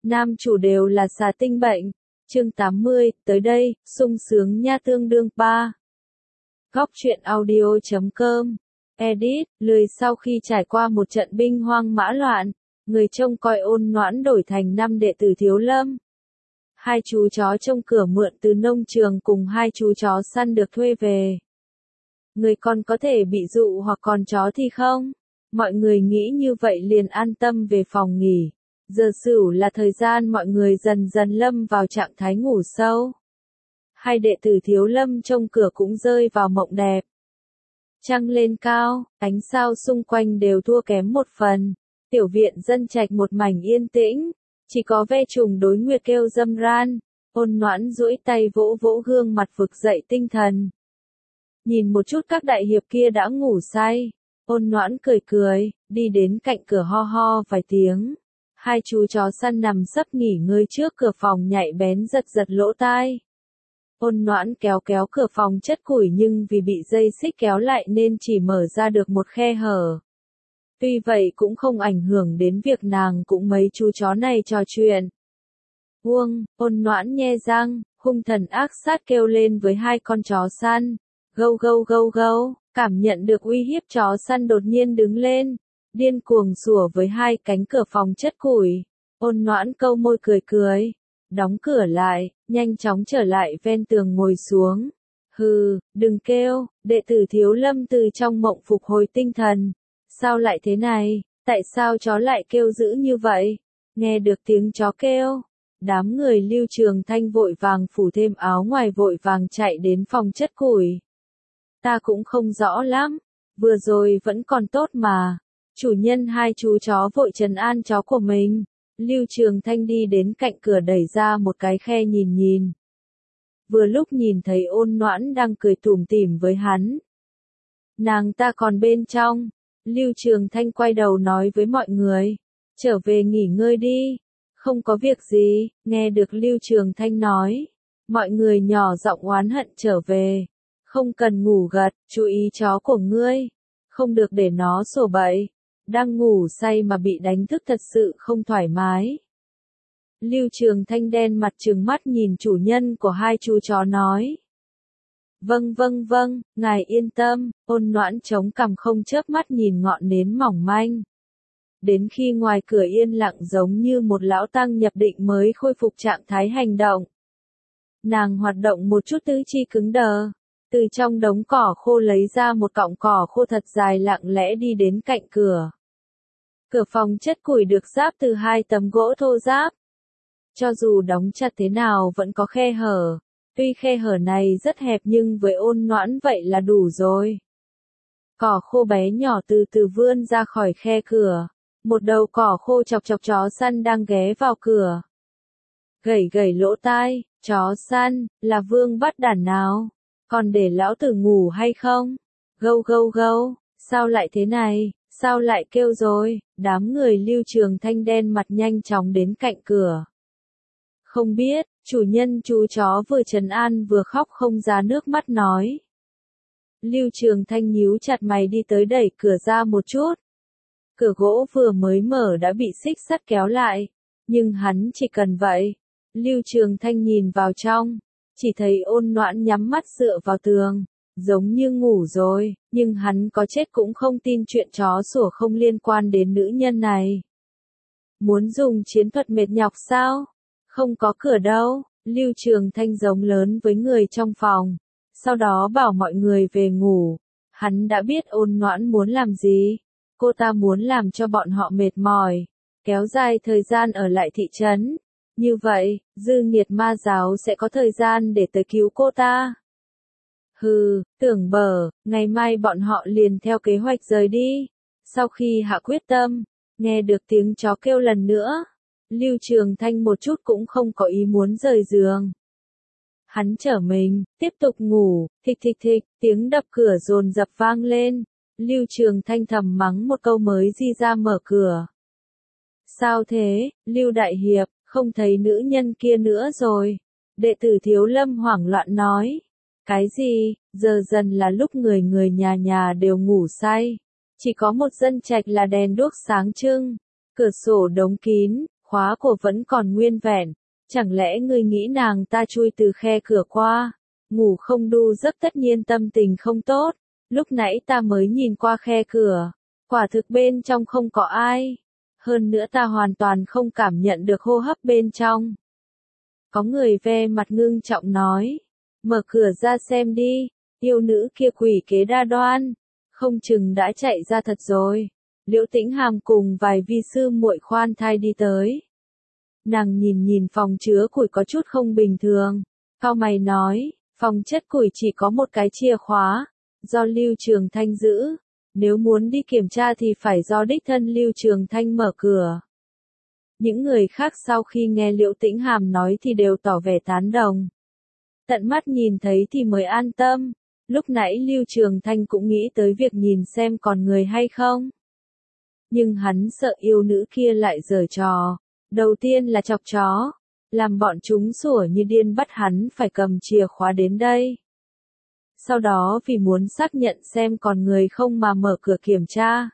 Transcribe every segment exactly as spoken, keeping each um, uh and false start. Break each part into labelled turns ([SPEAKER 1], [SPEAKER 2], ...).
[SPEAKER 1] nam chủ đều là xà tinh bệnh. Chương tám mươi, tới đây, sung sướng nha tương đương ba. Góc truyện audio chấm com. Edit, lười sau khi trải qua một trận binh hoang mã loạn, người trông coi Ôn Noãn đổi thành năm đệ tử Thiếu Lâm. Hai chú chó trông cửa mượn từ nông trường cùng hai chú chó săn được thuê về. Người còn có thể bị dụ hoặc còn chó thì không. Mọi người nghĩ như vậy liền an tâm về phòng nghỉ. Giờ sửu là thời gian mọi người dần dần lâm vào trạng thái ngủ sâu. Hai đệ tử Thiếu Lâm trông cửa cũng rơi vào mộng đẹp. Trăng lên cao, ánh sao xung quanh đều thua kém một phần. Tiểu viện dân trạch một mảnh yên tĩnh, chỉ có ve trùng đối nguyệt kêu râm ran. Ôn Noãn duỗi tay vỗ vỗ gương mặt vực dậy tinh thần. Nhìn một chút các đại hiệp kia đã ngủ say. Ôn Noãn cười cười, đi đến cạnh cửa ho ho vài tiếng. Hai chú chó săn nằm sấp nghỉ ngơi trước cửa phòng nhạy bén giật giật lỗ tai. Ôn Noãn kéo kéo cửa phòng chất củi nhưng vì bị dây xích kéo lại nên chỉ mở ra được một khe hở. Tuy vậy cũng không ảnh hưởng đến việc nàng cũng mấy chú chó này trò chuyện. Uông, Ôn Noãn nhe răng, hung thần ác sát kêu lên với hai con chó săn. Gâu gâu gâu gâu, cảm nhận được uy hiếp chó săn đột nhiên đứng lên. Điên cuồng sủa với hai cánh cửa phòng chất củi. Ôn Noãn câu môi cười cười. Đóng cửa lại, nhanh chóng trở lại ven tường ngồi xuống. Hừ, đừng kêu, đệ tử Thiếu Lâm từ trong mộng phục hồi tinh thần. Sao lại thế này, tại sao chó lại kêu dữ như vậy? Nghe được tiếng chó kêu, đám người Lưu Trường Thanh vội vàng phủ thêm áo ngoài vội vàng chạy đến phòng chất củi. Ta cũng không rõ lắm, vừa rồi vẫn còn tốt mà. Chủ nhân hai chú chó vội trấn an chó của mình. Lưu Trường Thanh đi đến cạnh cửa đẩy ra một cái khe nhìn nhìn. Vừa lúc nhìn thấy Ôn Noãn đang cười tủm tỉm với hắn. Nàng ta còn bên trong. Lưu Trường Thanh quay đầu nói với mọi người. Trở về nghỉ ngơi đi. Không có việc gì, nghe được Lưu Trường Thanh nói. Mọi người nhỏ giọng oán hận trở về. Không cần ngủ gật, chú ý chó của ngươi. Không được để nó sổ bậy. Đang ngủ say mà bị đánh thức thật sự không thoải mái. Lưu Trường Thanh đen mặt trừng mắt nhìn chủ nhân của hai chú chó nói. Vâng vâng vâng, ngài yên tâm. Ôn Noãn chống cằm không chớp mắt nhìn ngọn nến mỏng manh. Đến khi ngoài cửa yên lặng giống như một lão tăng nhập định mới khôi phục trạng thái hành động. Nàng hoạt động một chút tứ chi cứng đờ. Từ trong đống cỏ khô lấy ra một cọng cỏ khô thật dài lặng lẽ đi đến cạnh cửa. Cửa phòng chất củi được ráp từ hai tấm gỗ thô ráp. Cho dù đóng chặt thế nào vẫn có khe hở. Tuy khe hở này rất hẹp nhưng với Ôn Noãn vậy là đủ rồi. Cỏ khô bé nhỏ từ từ vươn ra khỏi khe cửa. Một đầu cỏ khô chọc chọc chó săn đang ghé vào cửa. Gẩy gẩy lỗ tai, chó săn, là vương bắt đản nào? Còn để lão tử ngủ hay không? Gâu gâu gâu, sao lại thế này, sao lại kêu rồi? Đám người Lưu Trường Thanh đen mặt nhanh chóng đến cạnh cửa. Không biết, chủ nhân chú chó vừa trấn an vừa khóc không ra nước mắt nói. Lưu Trường Thanh nhíu chặt mày đi tới đẩy cửa ra một chút. Cửa gỗ vừa mới mở đã bị xích sắt kéo lại, nhưng hắn chỉ cần vậy. Lưu Trường Thanh nhìn vào trong. Chỉ thấy Ôn Noãn nhắm mắt dựa vào tường, giống như ngủ rồi, nhưng hắn có chết cũng không tin chuyện chó sủa không liên quan đến nữ nhân này. Muốn dùng chiến thuật mệt nhọc sao? Không có cửa đâu, Lưu Trường Thanh giống lớn với người trong phòng, sau đó bảo mọi người về ngủ. Hắn đã biết Ôn Noãn muốn làm gì, cô ta muốn làm cho bọn họ mệt mỏi, kéo dài thời gian ở lại thị trấn. Như vậy, Dư Nghiệt Ma giáo sẽ có thời gian để tới cứu cô ta. Hừ, tưởng bở, ngày mai bọn họ liền theo kế hoạch rời đi. Sau khi hạ quyết tâm, nghe được tiếng chó kêu lần nữa, Lưu Trường Thanh một chút cũng không có ý muốn rời giường. Hắn trở mình, tiếp tục ngủ, thịch thịch thịch, tiếng đập cửa dồn dập vang lên. Lưu Trường Thanh thầm mắng một câu mới di ra mở cửa. Sao thế, Lưu Đại Hiệp? Không thấy nữ nhân kia nữa rồi. Đệ tử Thiếu Lâm hoảng loạn nói. Cái gì, giờ dần là lúc người người nhà nhà đều ngủ say. Chỉ có một dân trạch là đèn đuốc sáng trưng. Cửa sổ đóng kín, khóa của vẫn còn nguyên vẹn, chẳng lẽ ngươi nghĩ nàng ta chui từ khe cửa qua, ngủ không đu giấc tất nhiên tâm tình không tốt, lúc nãy ta mới nhìn qua khe cửa, quả thực bên trong không có ai, hơn nữa ta hoàn toàn không cảm nhận được hô hấp bên trong. Có người ve mặt ngưng trọng nói, mở cửa ra xem đi, yêu nữ kia quỷ kế đa đoan, không chừng đã chạy ra thật rồi. Liễu Tĩnh Hàm cùng vài vi sư muội khoan thai đi tới. Nàng nhìn nhìn phòng chứa củi có chút không bình thường, cau mày nói, phòng chất củi chỉ có một cái chìa khóa, do Lưu Trường Thanh giữ, nếu muốn đi kiểm tra thì phải do đích thân Lưu Trường Thanh mở cửa. Những người khác sau khi nghe Liễu Tĩnh Hàm nói thì đều tỏ vẻ tán đồng. Tận mắt nhìn thấy thì mới an tâm, lúc nãy Lưu Trường Thanh cũng nghĩ tới việc nhìn xem còn người hay không. Nhưng hắn sợ yêu nữ kia lại giở trò, đầu tiên là chọc chó, làm bọn chúng sủa như điên bắt hắn phải cầm chìa khóa đến đây. Sau đó vì muốn xác nhận xem còn người không mà mở cửa kiểm tra.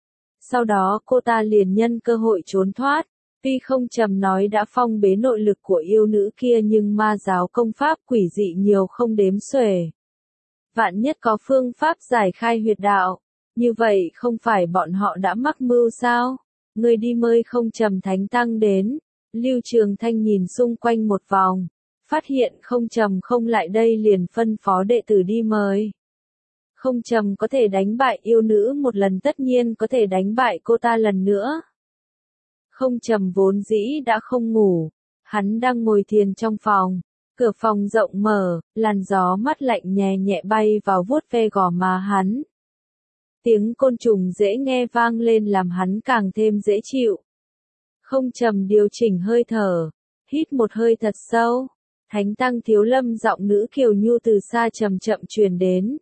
[SPEAKER 1] Sau đó cô ta liền nhân cơ hội trốn thoát, tuy không trầm nói đã phong bế nội lực của yêu nữ kia nhưng ma giáo công pháp quỷ dị nhiều không đếm xuể. Vạn nhất có phương pháp giải khai huyệt đạo, như vậy không phải bọn họ đã mắc mưu sao? Người đi mời không trầm thánh tăng đến, Lưu Trường Thanh nhìn xung quanh một vòng, phát hiện không trầm không lại đây liền phân phó đệ tử đi mời. Không trầm có thể đánh bại yêu nữ một lần tất nhiên có thể đánh bại cô ta lần nữa. Không trầm vốn dĩ đã không ngủ, hắn đang ngồi thiền trong phòng, cửa phòng rộng mở, làn gió mát lạnh nhẹ nhẹ bay vào vuốt ve gò má hắn. Tiếng côn trùng dễ nghe vang lên làm hắn càng thêm dễ chịu. Không trầm điều chỉnh hơi thở, hít một hơi thật sâu, Thánh tăng Thiếu Lâm giọng nữ kiều nhu từ xa chậm chậm truyền đến.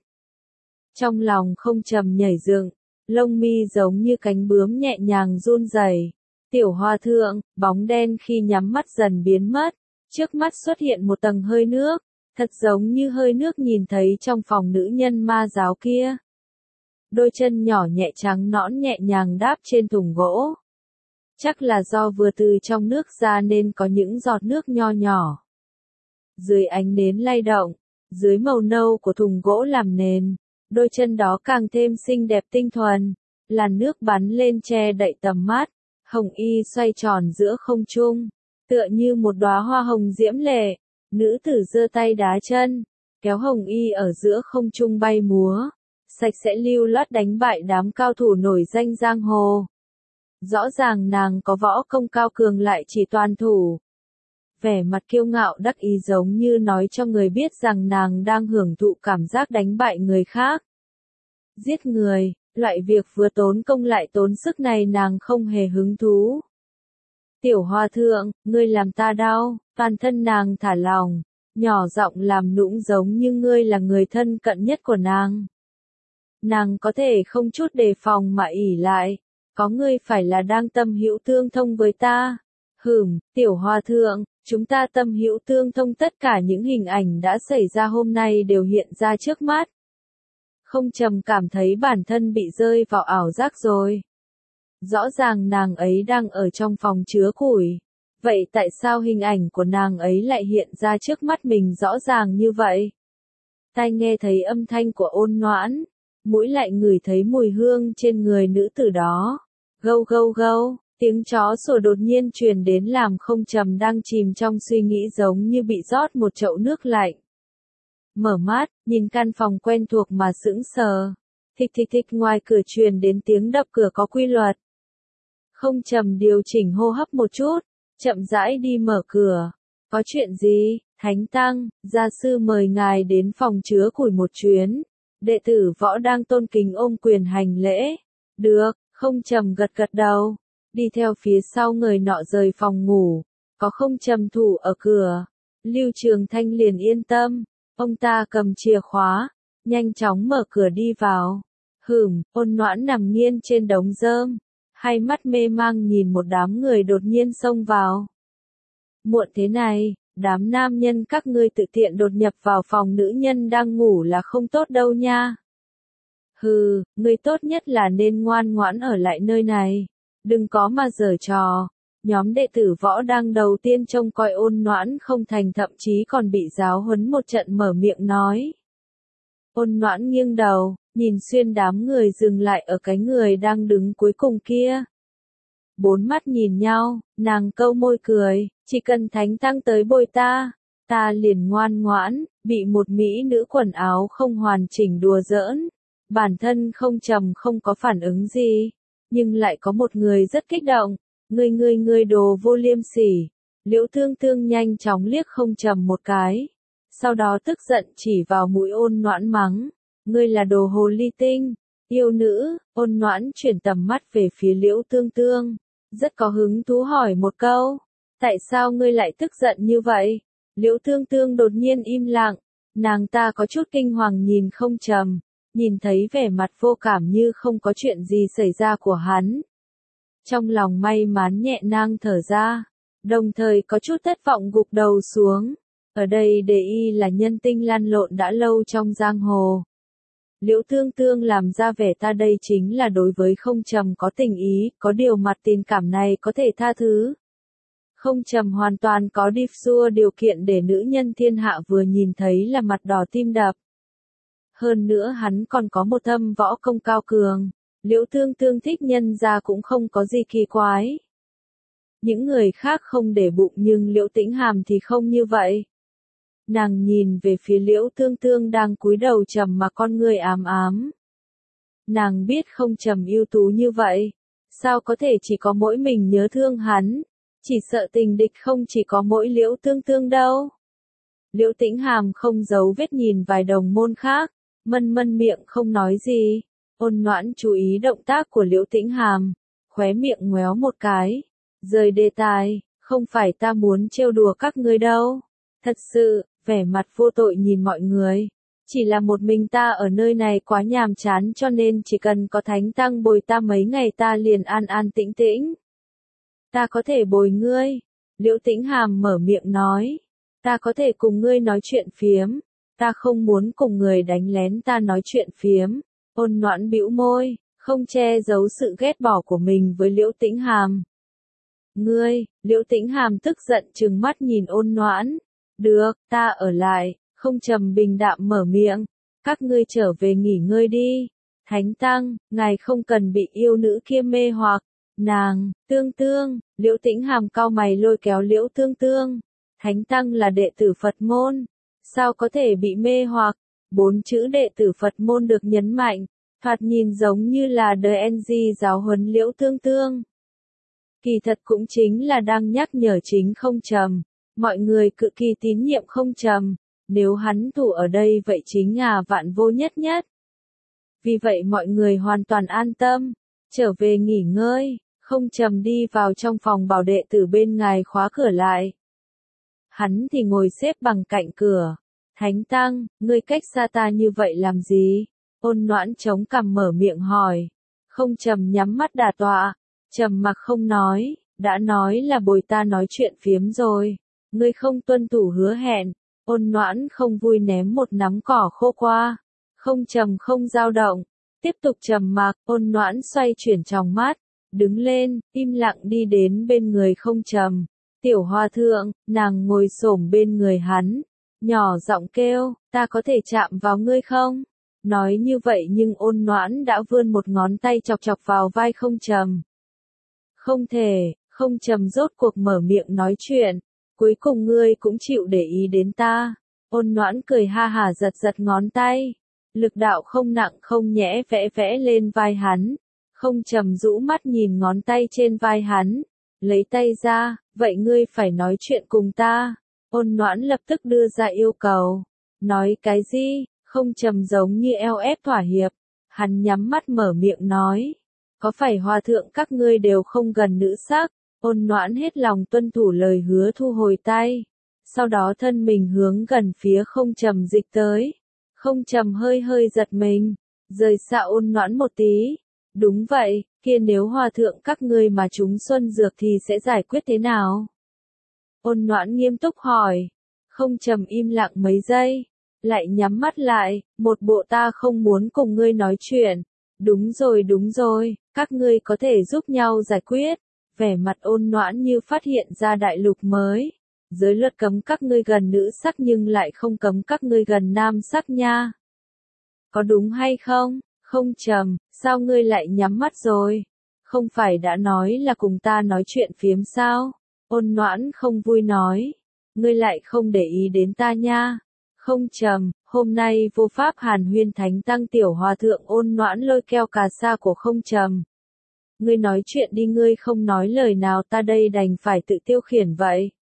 [SPEAKER 1] Trong lòng không trầm nhảy dựng, lông mi giống như cánh bướm nhẹ nhàng run rẩy. Tiểu Hòa thượng, bóng đen khi nhắm mắt dần biến mất, trước mắt xuất hiện một tầng hơi nước, thật giống như hơi nước nhìn thấy trong phòng nữ nhân ma giáo kia. Đôi chân nhỏ nhẹ trắng nõn nhẹ nhàng đáp trên thùng gỗ. Chắc là do vừa từ trong nước ra nên có những giọt nước nho nhỏ. Dưới ánh nến lay động, dưới màu nâu của thùng gỗ làm nền, đôi chân đó càng thêm xinh đẹp tinh thuần, làn nước bắn lên che đậy tầm mắt, hồng y xoay tròn giữa không trung, tựa như một đóa hoa hồng diễm lệ, nữ tử giơ tay đá chân, kéo hồng y ở giữa không trung bay múa, sạch sẽ lưu loát đánh bại đám cao thủ nổi danh giang hồ. Rõ ràng nàng có võ công cao cường lại chỉ toàn thủ. Vẻ mặt kiêu ngạo đắc ý giống như nói cho người biết rằng nàng đang hưởng thụ cảm giác đánh bại người khác. Giết người, loại việc vừa tốn công lại tốn sức này nàng không hề hứng thú. Tiểu Hòa thượng, ngươi làm ta đau, toàn thân nàng thả lỏng, nhỏ giọng làm nũng giống như ngươi là người thân cận nhất của nàng. Nàng có thể không chút đề phòng mà ỷ lại, có ngươi phải là đang tâm hữu tương thông với ta. Hửm, Tiểu Hòa thượng, chúng ta tâm hữu tương thông, tất cả những hình ảnh đã xảy ra hôm nay đều hiện ra trước mắt. Không trầm cảm thấy bản thân bị rơi vào ảo giác rồi. Rõ ràng nàng ấy đang ở trong phòng chứa củi. Vậy tại sao hình ảnh của nàng ấy lại hiện ra trước mắt mình rõ ràng như vậy? Tai nghe thấy âm thanh của Ôn Noãn, mũi lại ngửi thấy mùi hương trên người nữ tử đó. Gâu gâu gâu, tiếng chó sủa đột nhiên truyền đến làm không trầm đang chìm trong suy nghĩ giống như bị rót một chậu nước lạnh. Mở mắt, nhìn căn phòng quen thuộc mà sững sờ. Thịch thịch thịch, ngoài cửa truyền đến tiếng đập cửa có quy luật. Không trầm điều chỉnh hô hấp một chút, chậm rãi đi mở cửa. Có chuyện gì? Thánh tăng, gia sư mời ngài đến phòng chứa củi một chuyến. Đệ tử Võ đang tôn kính ôm quyền hành lễ. Được, không trầm gật gật đầu. Đi theo phía sau người nọ rời phòng ngủ. Có không trầm thủ ở cửa. Lưu Trường Thanh liền yên tâm. Ông ta cầm chìa khóa, nhanh chóng mở cửa đi vào. Hửm, Ôn Noãn nằm nghiêng trên đống rơm, hai mắt mê mang nhìn một đám người đột nhiên xông vào. Muộn thế này, đám nam nhân các ngươi tự tiện đột nhập vào phòng nữ nhân đang ngủ là không tốt đâu nha. Hừ, ngươi tốt nhất là nên ngoan ngoãn ở lại nơi này, đừng có mà giở trò. Nhóm đệ tử võ đang đầu tiên trông coi Ôn Noãn không thành, thậm chí còn bị giáo huấn một trận, mở miệng nói. Ôn Noãn nghiêng đầu, nhìn xuyên đám người, dừng lại ở cái người đang đứng cuối cùng kia. Bốn mắt nhìn nhau, nàng câu môi cười, chỉ cần thánh tăng tới bồi ta, ta liền ngoan ngoãn. Bị một mỹ nữ quần áo không hoàn chỉnh đùa giỡn, bản thân không trầm không có phản ứng gì, nhưng lại có một người rất kích động. Ngươi ngươi ngươi đồ vô liêm sỉ. Liễu Thương Thương nhanh chóng liếc không trầm một cái, sau đó tức giận chỉ vào mũi Ôn Noãn mắng, ngươi là đồ hồ ly tinh, yêu nữ. Ôn Noãn chuyển tầm mắt về phía Liễu Thương Thương, rất có hứng thú hỏi một câu, tại sao ngươi lại tức giận như vậy? Liễu Thương Thương đột nhiên im lặng, nàng ta có chút kinh hoàng nhìn không trầm, nhìn thấy vẻ mặt vô cảm như không có chuyện gì xảy ra của hắn. Trong lòng may mắn nhẹ nang thở ra, đồng thời có chút thất vọng gục đầu xuống. Ở đây Đề Y là nhân tinh lăn lộn đã lâu trong giang hồ. Liễu Thương Thương làm ra vẻ ta đây chính là đối với không trầm có tình ý, có điều mặt tình cảm này có thể tha thứ. Không trầm hoàn toàn có điệp xua điều kiện để nữ nhân thiên hạ vừa nhìn thấy là mặt đỏ tim đập. Hơn nữa hắn còn có một thâm võ công cao cường, Liễu Thương Thương thích nhân ra cũng không có gì kỳ quái. Những người khác không để bụng nhưng Liễu Tĩnh Hàm thì không như vậy. Nàng nhìn về phía Liễu Thương Thương đang cúi đầu trầm mà con người ám ám. Nàng biết không trầm ưu tú như vậy, sao có thể chỉ có mỗi mình nhớ thương hắn, chỉ sợ tình địch không chỉ có mỗi Liễu Thương Thương đâu. Liễu Tĩnh Hàm không giấu vết nhìn vài đồng môn khác, mân mân miệng không nói gì. Ôn Noãn chú ý động tác của Liễu Tĩnh Hàm, khóe miệng ngoéo một cái, rời đề tài, không phải ta muốn trêu đùa các ngươi đâu. Thật sự, vẻ mặt vô tội nhìn mọi người, chỉ là một mình ta ở nơi này quá nhàm chán cho nên chỉ cần có thánh tăng bồi ta mấy ngày ta liền an an tĩnh tĩnh. Ta có thể bồi ngươi, Liễu Tĩnh Hàm mở miệng nói, ta có thể cùng ngươi nói chuyện phiếm, ta không muốn cùng người đánh lén ta nói chuyện phiếm. Ôn Noãn bĩu môi, không che giấu sự ghét bỏ của mình với Liễu Tĩnh Hàm. Ngươi, Liễu Tĩnh Hàm tức giận trừng mắt nhìn Ôn Noãn. Được, ta ở lại. Không trầm bình đạm mở miệng. Các ngươi trở về nghỉ ngơi đi. Thánh tăng, ngài không cần bị yêu nữ kia mê hoặc. Nàng, Tương Tương, Liễu Tĩnh Hàm cau mày lôi kéo Liễu Tương Tương. Thánh tăng là đệ tử Phật môn, sao có thể bị mê hoặc? Bốn chữ đệ tử Phật môn được nhấn mạnh, thoạt nhìn giống như là đê en giê giáo huấn Liễu Tương Tương. Kỳ thật cũng chính là đang nhắc nhở chính không trầm, mọi người cực kỳ tín nhiệm không trầm, nếu hắn thủ ở đây vậy chính là vạn vô nhất nhất. Vì vậy mọi người hoàn toàn an tâm, trở về nghỉ ngơi, không trầm đi vào trong phòng bảo đệ tử bên ngài khóa cửa lại. Hắn thì ngồi xếp bằng cạnh cửa. Thánh tăng, ngươi cách xa ta như vậy làm gì? Ôn Noãn chống cằm mở miệng hỏi. Không trầm nhắm mắt đà tọa, trầm mặc không nói, đã nói là bồi ta nói chuyện phiếm rồi. Ngươi không tuân thủ hứa hẹn. Ôn Noãn không vui ném một nắm cỏ khô qua. Không trầm không dao động, tiếp tục trầm mặc. Ôn Noãn xoay chuyển tròng mắt, đứng lên, im lặng đi đến bên người không trầm. Tiểu Hòa Thượng, nàng ngồi xổm bên người hắn, nhỏ giọng kêu, ta có thể chạm vào ngươi không? Nói như vậy nhưng Ôn Noãn đã vươn một ngón tay chọc chọc vào vai không trầm. Không thể, không trầm rốt cuộc mở miệng nói chuyện, cuối cùng ngươi cũng chịu để ý đến ta. Ôn Noãn cười ha hả giật giật ngón tay, lực đạo không nặng không nhẹ vẽ vẽ lên vai hắn. Không trầm rũ mắt nhìn ngón tay trên vai hắn, lấy tay ra, vậy ngươi phải nói chuyện cùng ta. Ôn Noãn lập tức đưa ra yêu cầu. Nói cái gì? Không trầm giống như eo ép thỏa hiệp. Hắn nhắm mắt mở miệng nói. Có phải hòa thượng các ngươi đều không gần nữ sắc? Ôn Noãn hết lòng tuân thủ lời hứa thu hồi tay. Sau đó thân mình hướng gần phía không trầm dịch tới. Không trầm hơi hơi giật mình. Rời xa Ôn Noãn một tí. Đúng vậy, kia nếu hòa thượng các ngươi mà chúng xuân dược thì sẽ giải quyết thế nào? Ôn Noãn nghiêm túc hỏi. Không trầm im lặng mấy giây, lại nhắm mắt lại, một bộ ta không muốn cùng ngươi nói chuyện. Đúng rồi đúng rồi, các ngươi có thể giúp nhau giải quyết. vẻ mặt ôn noãn như phát hiện ra đại lục mới. Giới luật cấm các ngươi gần nữ sắc nhưng lại không cấm các ngươi gần nam sắc nha. Có đúng hay không? Không Trầm, sao ngươi lại nhắm mắt rồi? Không phải đã nói là cùng ta nói chuyện phiếm sao? Ôn noãn không vui nói. Ngươi lại không để ý đến ta nha. Không Trầm, hôm nay vô pháp hàn huyên thánh tăng tiểu hòa thượng ôn noãn lôi keo cà sa của Không Trầm. Ngươi nói chuyện đi, ngươi không nói lời nào ta đây đành phải tự tiêu khiển vậy.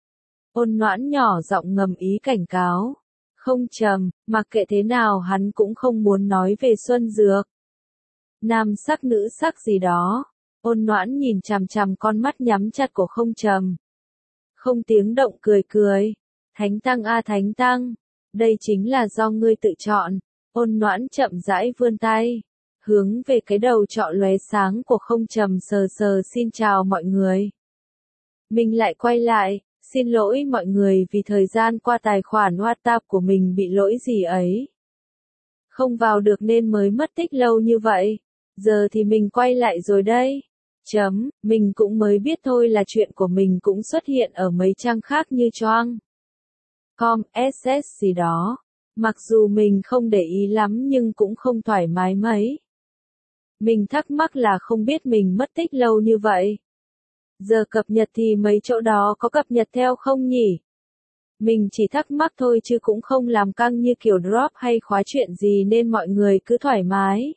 [SPEAKER 1] Ôn noãn nhỏ giọng ngầm ý cảnh cáo. Không Trầm, mặc kệ thế nào hắn cũng không muốn nói về Xuân Dược. Nam sắc nữ sắc gì đó. Ôn noãn nhìn chằm chằm con mắt nhắm chặt của Không Trầm. Không tiếng động cười cười. Thánh tăng a thánh tăng. Đây chính là do ngươi tự chọn. Ôn noãn chậm rãi vươn tay. Hướng về cái đầu trọ lóe sáng của Không Trầm sờ sờ xin chào mọi người. Mình lại quay lại. Xin lỗi mọi người vì thời gian qua tài khoản WhatsApp của mình bị lỗi gì ấy. Không vào được nên mới mất tích lâu như vậy. Giờ thì mình quay lại rồi đây. Chấm, mình cũng mới biết thôi là chuyện của mình cũng xuất hiện ở mấy trang khác như Choang. Com, ét ét gì đó. Mặc dù mình không để ý lắm nhưng cũng không thoải mái mấy. Mình thắc mắc là không biết mình mất tích lâu như vậy. Giờ cập nhật thì mấy chỗ đó có cập nhật theo không nhỉ? Mình chỉ thắc mắc thôi chứ cũng không làm căng như kiểu drop hay khóa chuyện gì nên mọi người cứ thoải mái.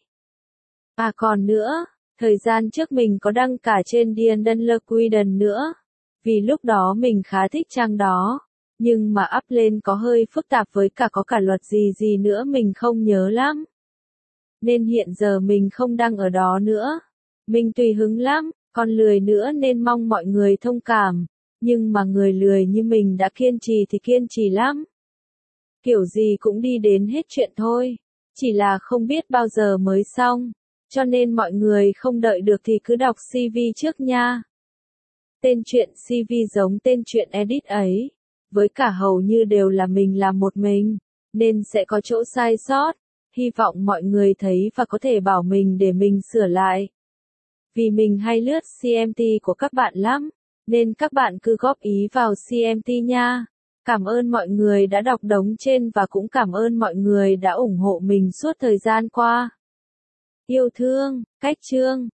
[SPEAKER 1] À còn nữa, thời gian trước mình có đăng cả trên Diendon Lequiden nữa. Vì lúc đó mình khá thích trang đó. Nhưng mà up lên có hơi phức tạp với cả có cả luật gì gì nữa mình không nhớ lắm. Nên hiện giờ mình không đăng ở đó nữa. Mình tùy hứng lắm. Còn lười nữa nên mong mọi người thông cảm, nhưng mà người lười như mình đã kiên trì thì kiên trì lắm. Kiểu gì cũng đi đến hết chuyện thôi, chỉ là không biết bao giờ mới xong, cho nên mọi người không đợi được thì cứ đọc xê vê trước nha. Tên truyện xê vê giống tên truyện edit ấy, với cả hầu như đều là mình làm một mình, nên sẽ có chỗ sai sót, hy vọng mọi người thấy và có thể bảo mình để mình sửa lại. Vì mình hay lướt xê em tê của các bạn lắm, nên các bạn cứ góp ý vào xê em tê nha. Cảm ơn mọi người đã đọc đống trên và cũng cảm ơn mọi người đã ủng hộ mình suốt thời gian qua. Yêu thương, Cách Chương.